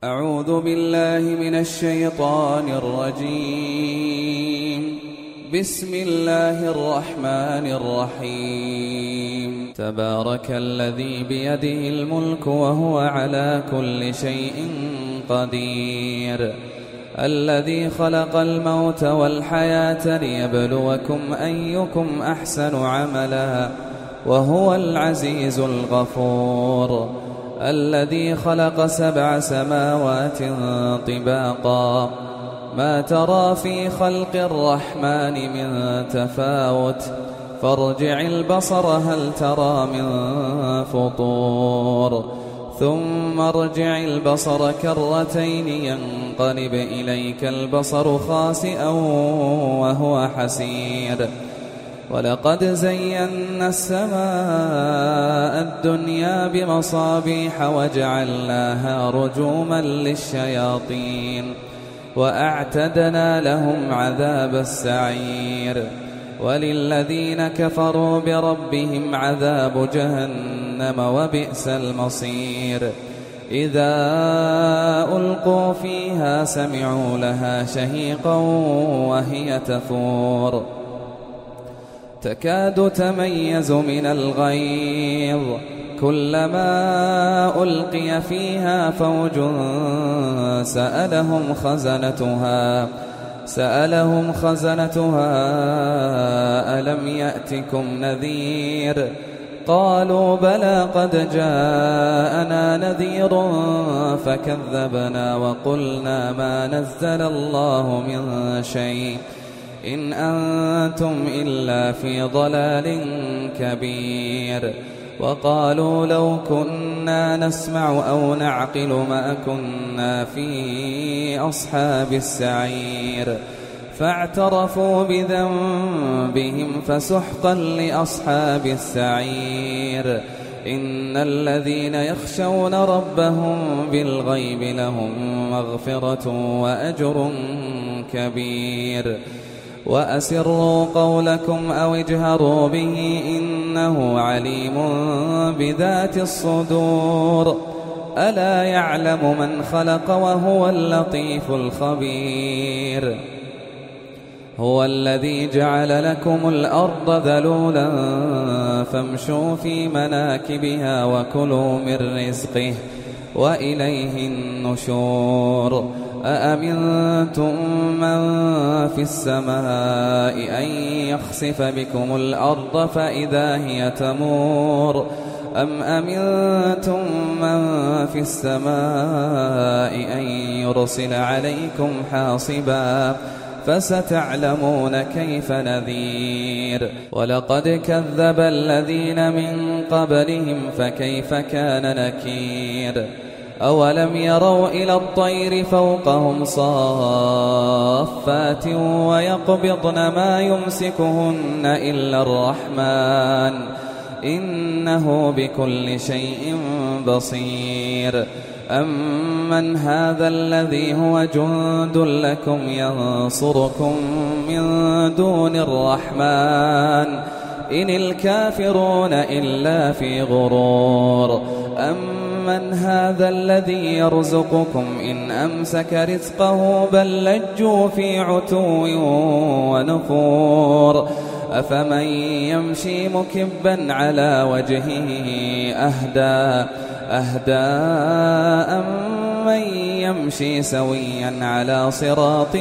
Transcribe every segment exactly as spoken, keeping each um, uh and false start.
أعوذ بالله من الشيطان الرجيم. بسم الله الرحمن الرحيم. تبارك الذي بيده الملك وهو على كل شيء قدير، الذي خلق الموت والحياة ليبلوكم أيكم أحسن عملا وهو العزيز الغفور، الذي خلق سبع سماوات طباقا ما ترى في خلق الرحمن من تفاوت فارجع البصر هل ترى من فطور ثم ارجع البصر كرتين ينقلب إليك البصر خاسئا وهو حسير. ولقد زينا السماء الدنيا بمصابيح وجعلناها رجوما للشياطين وأعتدنا لهم عذاب السعير. وللذين كفروا بربهم عذاب جهنم وبئس المصير. إذا ألقوا فيها سمعوا لها شهيقا وهي تفور تكاد تميز من الغيظ كلما ألقي فيها فوج سألهم خزنتها سألهم خزنتها ألم يأتكم نذير قالوا بلى قد جاءنا نذير فكذبنا وقلنا ما نزل الله من شيء إن أنتم إلا في ضلال كبير. وقالوا لو كنا نسمع أو نعقل ما كنا في أصحاب السعير فاعترفوا بذنبهم فسحقا لأصحاب السعير. إن الذين يخشون ربهم بالغيب لهم مغفرة وأجر كبير. وأسروا قولكم أو اجهروا به إنه عليم بذات الصدور. ألا يعلم من خلق وهو اللطيف الخبير. هو الذي جعل لكم الأرض ذلولا فامشوا في مناكبها وكلوا من رزقه وإليه النشور. أأمنتم من في السماء أن يخسف بكم الأرض فإذا هي تمور أم أمنتم من في السماء أن يرسل عليكم حاصبا فستعلمون كيف نذير. ولقد كذب الذين من قبلهم فكيف كان نكير. أولم يروا إلى الطير فوقهم صافات ويقبضن ما يمسكهن إلا الرحمن إنه بكل شيء بصير. أمن هذا الذي هو جند لكم ينصركم من دون الرحمن إن الكافرون إلا في غرور. أمن هذا الذي يرزقكم إن أمسك رزقه بل لجوا في عتو ونفور. أفمن يمشي مكبا على وجهه أهدى أهدى أمن يمشي سويا على صراط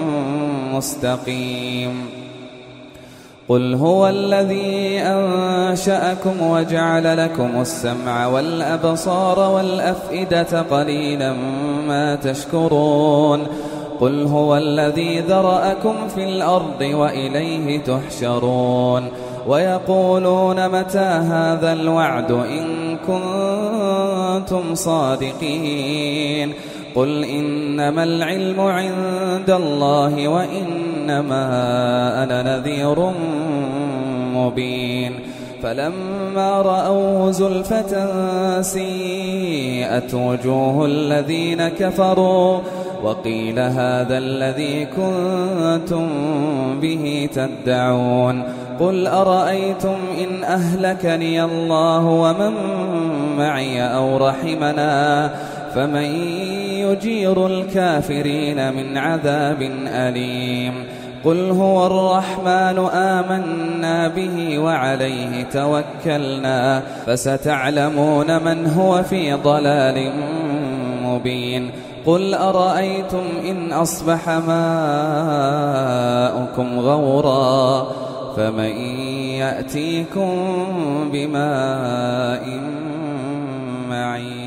مستقيم. قل هو الذي أنشأكم وجعل لكم السمع والأبصار والأفئدة قليلا ما تشكرون. قل هو الذي ذرأكم في الأرض وإليه تحشرون. ويقولون متى هذا الوعد إن كنتم صادقين. قل إنما العلم عند الله وإنما أنا نذير مبين. فلما رأوه زلفة سيئت وجوه الذين كفروا وقيل هذا الذي كنتم به تدعون. قل أرأيتم إن أهلكني الله ومن معي أو رحمنا فمن يجير الكافرين من عذاب أليم قل هو الرحمن آمنا به وعليه توكلنا فستعلمون من هو في ضلال مبين قل أرأيتم إن أصبح ماؤكم غورا فمن يأتيكم بماء معين